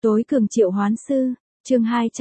Tối cường triệu hoán sư, chương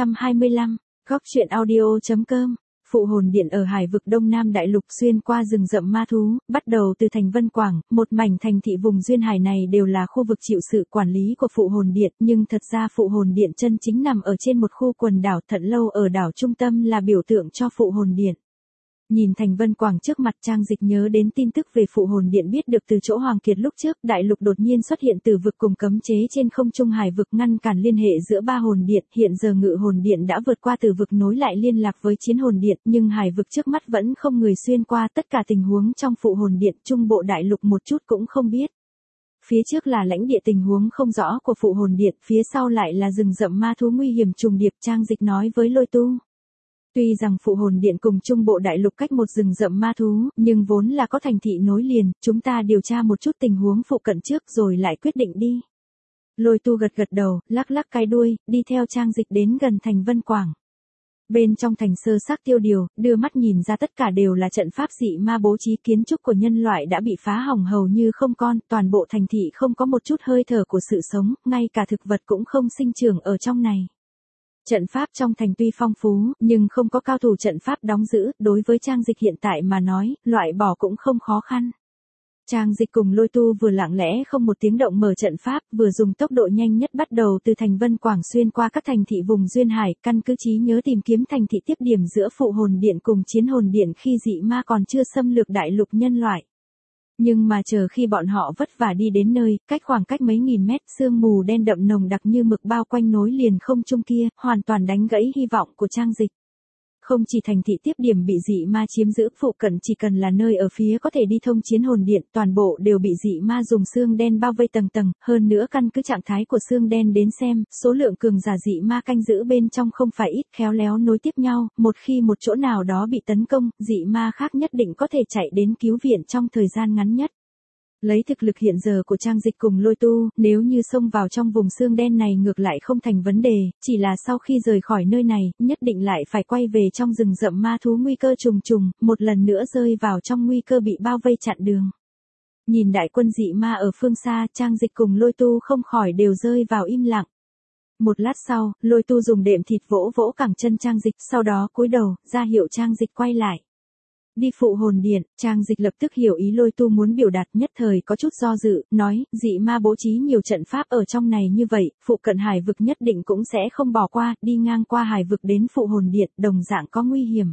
225, góc truyện audio.com. Phụ hồn điện ở hải vực Đông Nam Đại Lục xuyên qua rừng rậm ma thú, bắt đầu từ thành Vân Quảng, một mảnh thành thị vùng duyên hải này đều là khu vực chịu sự quản lý của phụ hồn điện, nhưng thật ra phụ hồn điện chân chính nằm ở trên một khu quần đảo Thận Lâu ở đảo trung tâm là biểu tượng cho phụ hồn điện. Nhìn thành Vân Quảng trước mặt, Trang Dịch nhớ đến tin tức về phụ hồn điện biết được từ chỗ Hoàng Kiệt lúc trước. Đại lục đột nhiên xuất hiện tử vực cùng cấm chế trên không trung hải vực ngăn cản liên hệ giữa ba hồn điện. Hiện giờ ngự hồn điện đã vượt qua tử vực nối lại liên lạc với chiến hồn điện, nhưng hải vực trước mắt vẫn không người xuyên qua. Tất cả tình huống trong phụ hồn điện trung bộ đại lục một chút cũng không biết. Phía trước là lãnh địa tình huống không rõ của phụ hồn điện, phía sau lại là rừng rậm ma thú nguy hiểm trùng điệp. Trang Dịch nói với Lôi Tu. Tuy rằng phụ hồn điện cùng trung bộ đại lục cách một rừng rậm ma thú, nhưng vốn là có thành thị nối liền, chúng ta điều tra một chút tình huống phụ cận trước rồi lại quyết định đi. Lôi Tu gật gật đầu, lắc lắc cái đuôi, đi theo Trang Dịch đến gần thành Vân Quảng. Bên trong thành sơ xác tiêu điều, đưa mắt nhìn ra tất cả đều là trận pháp dị ma bố trí, kiến trúc của nhân loại đã bị phá hỏng hầu như không còn, toàn bộ thành thị không có một chút hơi thở của sự sống, ngay cả thực vật cũng không sinh trưởng ở trong này. Trận pháp trong thành tuy phong phú, nhưng không có cao thủ trận pháp đóng giữ, đối với Trang Dịch hiện tại mà nói, loại bỏ cũng không khó khăn. Trang Dịch cùng Lôi Tu vừa lặng lẽ không một tiếng động mở trận pháp, vừa dùng tốc độ nhanh nhất bắt đầu từ thành Vân Quảng xuyên qua các thành thị vùng duyên hải, căn cứ trí nhớ tìm kiếm thành thị tiếp điểm giữa phụ hồn điện cùng chiến hồn điện khi dị ma còn chưa xâm lược đại lục nhân loại. Nhưng mà chờ khi bọn họ vất vả đi đến nơi, khoảng cách mấy nghìn mét, sương mù đen đậm nồng đặc như mực bao quanh nối liền không trung kia, hoàn toàn đánh gãy hy vọng của Trang Dịch. Không chỉ thành thị tiếp điểm bị dị ma chiếm giữ, phụ cận chỉ cần là nơi ở phía có thể đi thông chiến hồn điện, toàn bộ đều bị dị ma dùng xương đen bao vây tầng tầng, hơn nữa căn cứ trạng thái của xương đen đến xem, số lượng cường giả dị ma canh giữ bên trong không phải ít, khéo léo nối tiếp nhau, một khi một chỗ nào đó bị tấn công, dị ma khác nhất định có thể chạy đến cứu viện trong thời gian ngắn nhất. Lấy thực lực hiện giờ của Trang Dịch cùng Lôi Tu, nếu như xông vào trong vùng xương đen này ngược lại không thành vấn đề, chỉ là sau khi rời khỏi nơi này, nhất định lại phải quay về trong rừng rậm ma thú nguy cơ trùng trùng, một lần nữa rơi vào trong nguy cơ bị bao vây chặn đường. Nhìn đại quân dị ma ở phương xa, Trang Dịch cùng Lôi Tu không khỏi đều rơi vào im lặng. Một lát sau, Lôi Tu dùng đệm thịt vỗ vỗ cẳng chân Trang Dịch, sau đó cúi đầu, ra hiệu Trang Dịch quay lại. Đi phụ hồn điện, Trang Dịch lập tức hiểu ý Lôi Tu muốn biểu đạt, nhất thời có chút do dự, nói, dị ma bố trí nhiều trận pháp ở trong này như vậy, phụ cận hải vực nhất định cũng sẽ không bỏ qua, đi ngang qua hải vực đến phụ hồn điện, đồng dạng có nguy hiểm.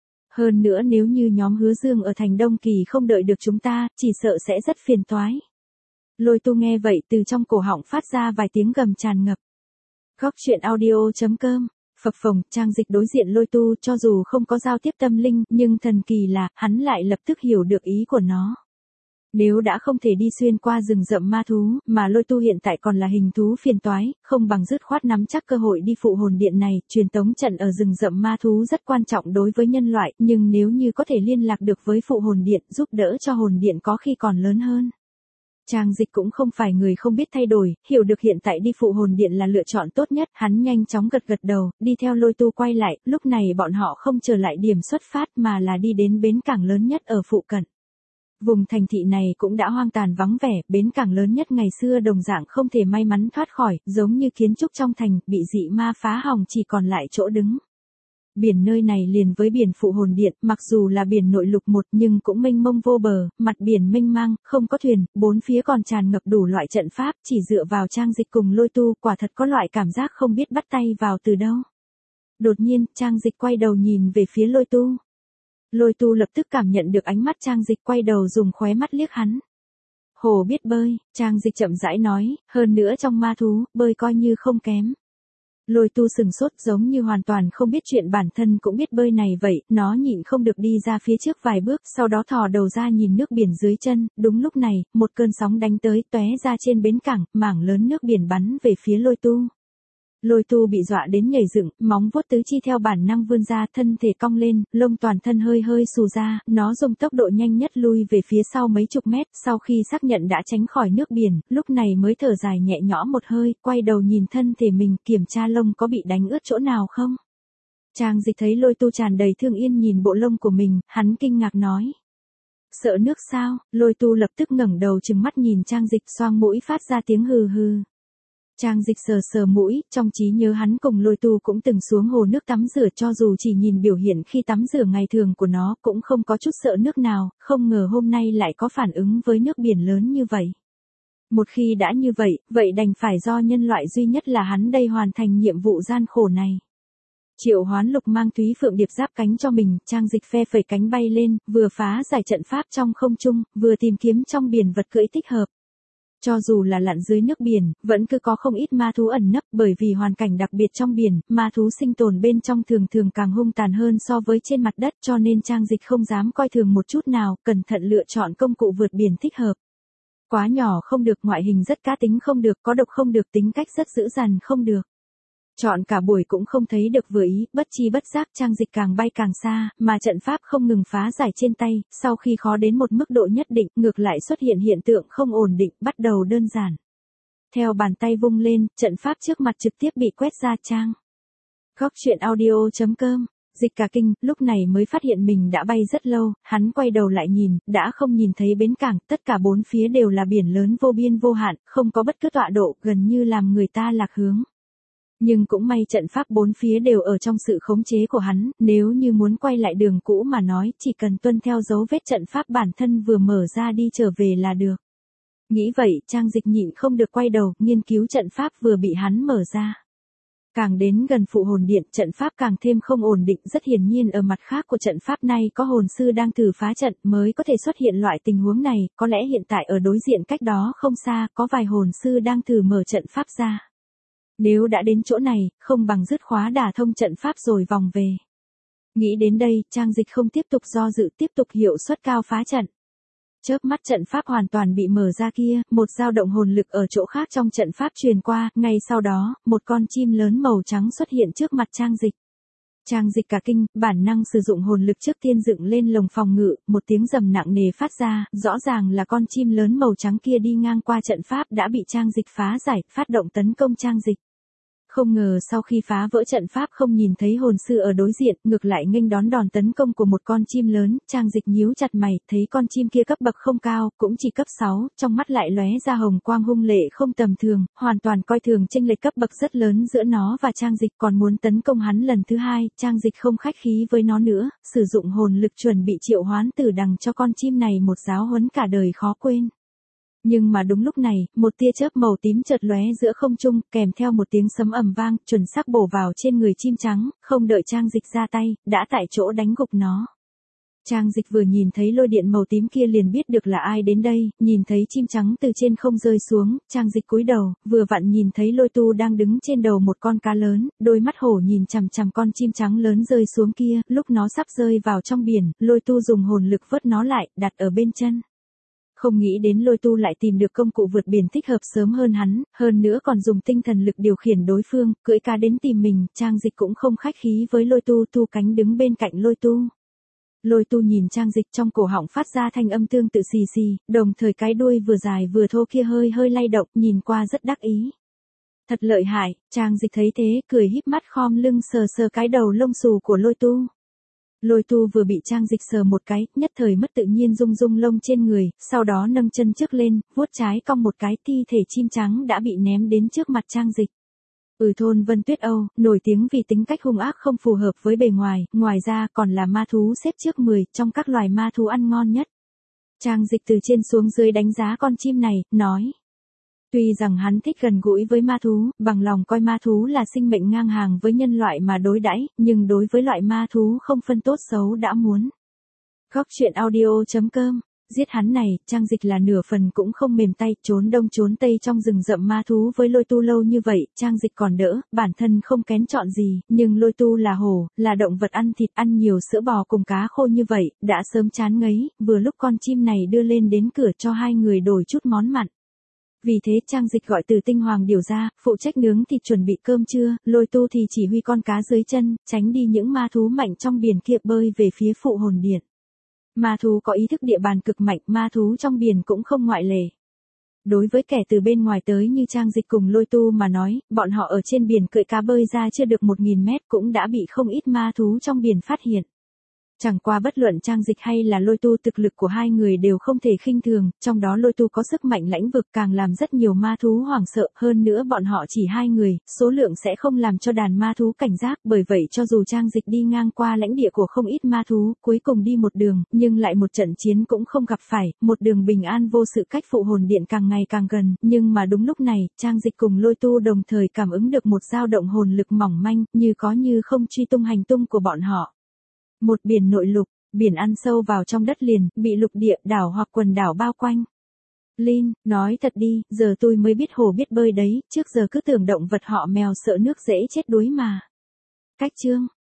Hơn nữa nếu như nhóm Hứa Dương ở thành Đông Kỳ không đợi được chúng ta, chỉ sợ sẽ rất phiền toái. Lôi Tu nghe vậy từ trong cổ họng phát ra vài tiếng gầm tràn ngập. Góc truyện audio.com. Phập phồng, Trang Dịch đối diện Lôi Tu, cho dù không có giao tiếp tâm linh, nhưng thần kỳ là, hắn lại lập tức hiểu được ý của nó. Nếu đã không thể đi xuyên qua rừng rậm ma thú, mà Lôi Tu hiện tại còn là hình thú phiền toái, không bằng dứt khoát nắm chắc cơ hội đi phụ hồn điện này. Truyền tống trận ở rừng rậm ma thú rất quan trọng đối với nhân loại, nhưng nếu như có thể liên lạc được với phụ hồn điện, giúp đỡ cho hồn điện có khi còn lớn hơn. Trang Dịch cũng không phải người không biết thay đổi, hiểu được hiện tại đi phụ hồn điện là lựa chọn tốt nhất, hắn nhanh chóng gật gật đầu, đi theo Lôi Tu quay lại, lúc này bọn họ không trở lại điểm xuất phát mà là đi đến bến cảng lớn nhất ở phụ cận. Vùng thành thị này cũng đã hoang tàn vắng vẻ, bến cảng lớn nhất ngày xưa đồng dạng không thể may mắn thoát khỏi, giống như kiến trúc trong thành, bị dị ma phá hỏng chỉ còn lại chỗ đứng. Biển nơi này liền với biển phụ hồn điện, mặc dù là biển nội lục một nhưng cũng mênh mông vô bờ, mặt biển mênh mang, không có thuyền, bốn phía còn tràn ngập đủ loại trận pháp, chỉ dựa vào Trang Dịch cùng Lôi Tu, quả thật có loại cảm giác không biết bắt tay vào từ đâu. Đột nhiên, Trang Dịch quay đầu nhìn về phía Lôi Tu. Lôi Tu lập tức cảm nhận được ánh mắt Trang Dịch, quay đầu dùng khóe mắt liếc hắn. Hồ biết bơi, Trang Dịch chậm rãi nói, hơn nữa trong ma thú, bơi coi như không kém. Lôi Tu sừng sốt, giống như hoàn toàn không biết chuyện bản thân cũng biết bơi này vậy, nó nhịn không được đi ra phía trước vài bước, sau đó thò đầu ra nhìn nước biển dưới chân, đúng lúc này, một cơn sóng đánh tới, tóe ra trên bến cảng, mảng lớn nước biển bắn về phía Lôi Tu. Lôi Tu bị dọa đến nhảy dựng, móng vuốt tứ chi theo bản năng vươn ra, thân thể cong lên, lông toàn thân hơi hơi xù ra, nó dùng tốc độ nhanh nhất lui về phía sau mấy chục mét, sau khi xác nhận đã tránh khỏi nước biển, lúc này mới thở dài nhẹ nhõm một hơi, quay đầu nhìn thân thể mình, kiểm tra lông có bị đánh ướt chỗ nào không. Trang Dịch thấy Lôi Tu tràn đầy thương yên nhìn bộ lông của mình, hắn kinh ngạc nói. Sợ nước sao? Lôi Tu lập tức ngẩng đầu trừng mắt nhìn Trang Dịch, xoang mũi phát ra tiếng hừ hừ. Trang Dịch sờ sờ mũi, trong trí nhớ hắn cùng Lôi Tu cũng từng xuống hồ nước tắm rửa, cho dù chỉ nhìn biểu hiện khi tắm rửa ngày thường của nó cũng không có chút sợ nước nào, không ngờ hôm nay lại có phản ứng với nước biển lớn như vậy. Một khi đã như vậy, vậy đành phải do nhân loại duy nhất là hắn đây hoàn thành nhiệm vụ gian khổ này. Triệu Hoán Lục mang Túy Phượng Điệp giáp cánh cho mình, Trang Dịch phe phẩy cánh bay lên, vừa phá giải trận pháp trong không trung, vừa tìm kiếm trong biển vật cưỡi thích hợp. Cho dù là lặn dưới nước biển, vẫn cứ có không ít ma thú ẩn nấp, bởi vì hoàn cảnh đặc biệt trong biển, ma thú sinh tồn bên trong thường thường càng hung tàn hơn so với trên mặt đất, cho nên Trang Dịch không dám coi thường một chút nào, cẩn thận lựa chọn công cụ vượt biển thích hợp. Quá nhỏ không được, ngoại hình rất cá tính không được, có độc không được, tính cách rất dữ dằn không được. Chọn cả buổi cũng không thấy được vừa ý, bất chi bất giác Trang Dịch càng bay càng xa, mà trận pháp không ngừng phá giải trên tay, sau khi khó đến một mức độ nhất định, ngược lại xuất hiện hiện tượng không ổn định, bắt đầu đơn giản. Theo bàn tay vung lên, trận pháp trước mặt trực tiếp bị quét ra trang. Góc truyện audio.com. Dịch cả kinh, lúc này mới phát hiện mình đã bay rất lâu, hắn quay đầu lại nhìn, đã không nhìn thấy bến cảng, tất cả bốn phía đều là biển lớn vô biên vô hạn, không có bất cứ tọa độ, gần như làm người ta lạc hướng. Nhưng cũng may trận pháp bốn phía đều ở trong sự khống chế của hắn, nếu như muốn quay lại đường cũ mà nói, chỉ cần tuân theo dấu vết trận pháp bản thân vừa mở ra đi trở về là được. Nghĩ vậy, Trang Dịch nhịn không được quay đầu, nghiên cứu trận pháp vừa bị hắn mở ra. Càng đến gần phụ hồn điện, trận pháp càng thêm không ổn định, rất hiển nhiên ở mặt khác của trận pháp này có hồn sư đang thử phá trận mới có thể xuất hiện loại tình huống này, có lẽ hiện tại ở đối diện cách đó không xa, có vài hồn sư đang thử mở trận pháp ra. Nếu đã đến chỗ này, không bằng dứt khóa đả thông trận pháp rồi vòng về. Nghĩ đến đây, Trang Dịch không tiếp tục do dự, tiếp tục hiệu suất cao phá trận. Chớp mắt trận pháp hoàn toàn bị mở ra kia, một dao động hồn lực ở chỗ khác trong trận pháp truyền qua, ngay sau đó, một con chim lớn màu trắng xuất hiện trước mặt Trang Dịch. Trang Dịch cả kinh, bản năng sử dụng hồn lực trước tiên dựng lên lồng phòng ngự, một tiếng rầm nặng nề phát ra, rõ ràng là con chim lớn màu trắng kia đi ngang qua trận pháp đã bị Trang Dịch phá giải, phát động tấn công Trang Dịch. Không ngờ sau khi phá vỡ trận pháp không nhìn thấy hồn sư ở đối diện, ngược lại nghênh đón đòn tấn công của một con chim lớn, Trang Dịch nhíu chặt mày, thấy con chim kia cấp bậc không cao, cũng chỉ cấp 6, trong mắt lại lóe ra hồng quang hung lệ không tầm thường, hoàn toàn coi thường chênh lệch cấp bậc rất lớn giữa nó và Trang Dịch, còn muốn tấn công hắn lần thứ hai, Trang Dịch không khách khí với nó nữa, sử dụng hồn lực chuẩn bị triệu hoán tử đằng cho con chim này một giáo huấn cả đời khó quên. Nhưng mà đúng lúc này, một tia chớp màu tím chợt lóe giữa không trung, kèm theo một tiếng sấm ầm vang, chuẩn xác bổ vào trên người chim trắng, không đợi Trang Dịch ra tay, đã tại chỗ đánh gục nó. Trang Dịch vừa nhìn thấy lôi điện màu tím kia liền biết được là ai đến đây, nhìn thấy chim trắng từ trên không rơi xuống, Trang Dịch cúi đầu, vừa vặn nhìn thấy Lôi Tu đang đứng trên đầu một con cá lớn, đôi mắt hổ nhìn chằm chằm con chim trắng lớn rơi xuống kia, lúc nó sắp rơi vào trong biển, Lôi Tu dùng hồn lực vớt nó lại, đặt ở bên chân. Không nghĩ đến Lôi Tu lại tìm được công cụ vượt biển thích hợp sớm hơn hắn, hơn nữa còn dùng tinh thần lực điều khiển đối phương, cưỡi cá đến tìm mình, Trang Dịch cũng không khách khí với Lôi Tu, thu cánh đứng bên cạnh Lôi Tu. Lôi Tu nhìn Trang Dịch, trong cổ họng phát ra thanh âm tương tự xì xì, đồng thời cái đuôi vừa dài vừa thô kia hơi hơi lay động, nhìn qua rất đắc ý. Thật lợi hại, Trang Dịch thấy thế, cười híp mắt khom lưng sờ sờ cái đầu lông xù của Lôi Tu. Lôi Tu vừa bị Trang Dịch sờ một cái, nhất thời mất tự nhiên rung rung lông trên người, sau đó nâng chân trước lên, vuốt trái cong một cái, thi thể chim trắng đã bị ném đến trước mặt Trang Dịch. Thôn Vân Tuyết Âu, nổi tiếng vì tính cách hung ác không phù hợp với bề ngoài, ngoài ra còn là ma thú xếp trước 10 trong các loài ma thú ăn ngon nhất. Trang Dịch từ trên xuống dưới đánh giá con chim này, nói. Tuy rằng hắn thích gần gũi với ma thú, bằng lòng coi ma thú là sinh mệnh ngang hàng với nhân loại mà đối đãi, nhưng đối với loại ma thú không phân tốt xấu đã muốn. Góc truyện audio.com. Giết hắn này, Trang Dịch là nửa phần cũng không mềm tay, trốn đông trốn tây trong rừng rậm ma thú với Lôi Tu lâu như vậy, Trang Dịch còn đỡ, bản thân không kén chọn gì, nhưng Lôi Tu là hổ, là động vật ăn thịt, ăn nhiều sữa bò cùng cá khô như vậy, đã sớm chán ngấy, vừa lúc con chim này đưa lên đến cửa cho hai người đổi chút món mặn. Vì thế Trang Dịch gọi Từ Tinh Hoàng điều ra, phụ trách nướng thịt chuẩn bị cơm trưa, Lôi Tu thì chỉ huy con cá dưới chân, tránh đi những ma thú mạnh trong biển kia bơi về phía phụ hồn điện. Ma thú có ý thức địa bàn cực mạnh, ma thú trong biển cũng không ngoại lệ. Đối với kẻ từ bên ngoài tới như Trang Dịch cùng Lôi Tu mà nói, bọn họ ở trên biển cưỡi cá bơi ra chưa được 1000 mét cũng đã bị không ít ma thú trong biển phát hiện. Chẳng qua bất luận Trang Dịch hay là Lôi Tu, thực lực của hai người đều không thể khinh thường, trong đó Lôi Tu có sức mạnh lãnh vực càng làm rất nhiều ma thú hoảng sợ, hơn nữa bọn họ chỉ hai người, số lượng sẽ không làm cho đàn ma thú cảnh giác, bởi vậy cho dù Trang Dịch đi ngang qua lãnh địa của không ít ma thú, cuối cùng đi một đường, nhưng lại một trận chiến cũng không gặp phải, một đường bình an vô sự, cách phụ hồn điện càng ngày càng gần, nhưng mà đúng lúc này, Trang Dịch cùng Lôi Tu đồng thời cảm ứng được một dao động hồn lực mỏng manh, như có như không truy tung hành tung của bọn họ. Một biển nội lục, biển ăn sâu vào trong đất liền, bị lục địa, đảo hoặc quần đảo bao quanh. Lin, nói thật đi, giờ tôi mới biết hồ biết bơi đấy, trước giờ cứ tưởng động vật họ mèo sợ nước dễ chết đuối mà. Cách chương